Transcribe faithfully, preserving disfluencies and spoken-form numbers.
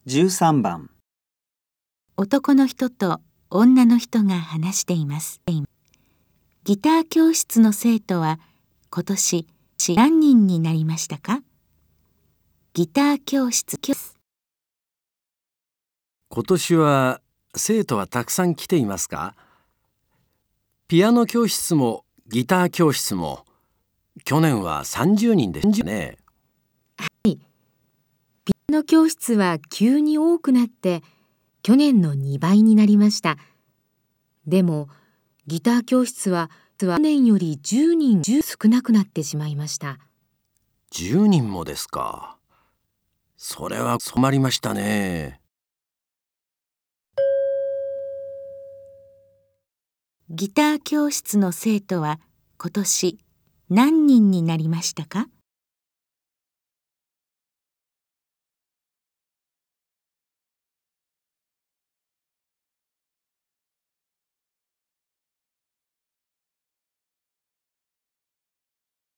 じゅうさんばん。 男の人と女の人が話しています。ギター教室の生徒は今年何人になりましたか？ギター教室。 今年は生徒はたくさん来ていますか？ピアノ教室もギター教室も去年はさんじゅうにんでしたね。 ピアノ教室は急に多くなって去年のにばいになりました。でもギター教室は去年よりじゅうにん少なくなってしまいました。 じゅうにんもですか。それは困りましたね。 ギター教室の生徒は今年何人になりましたか？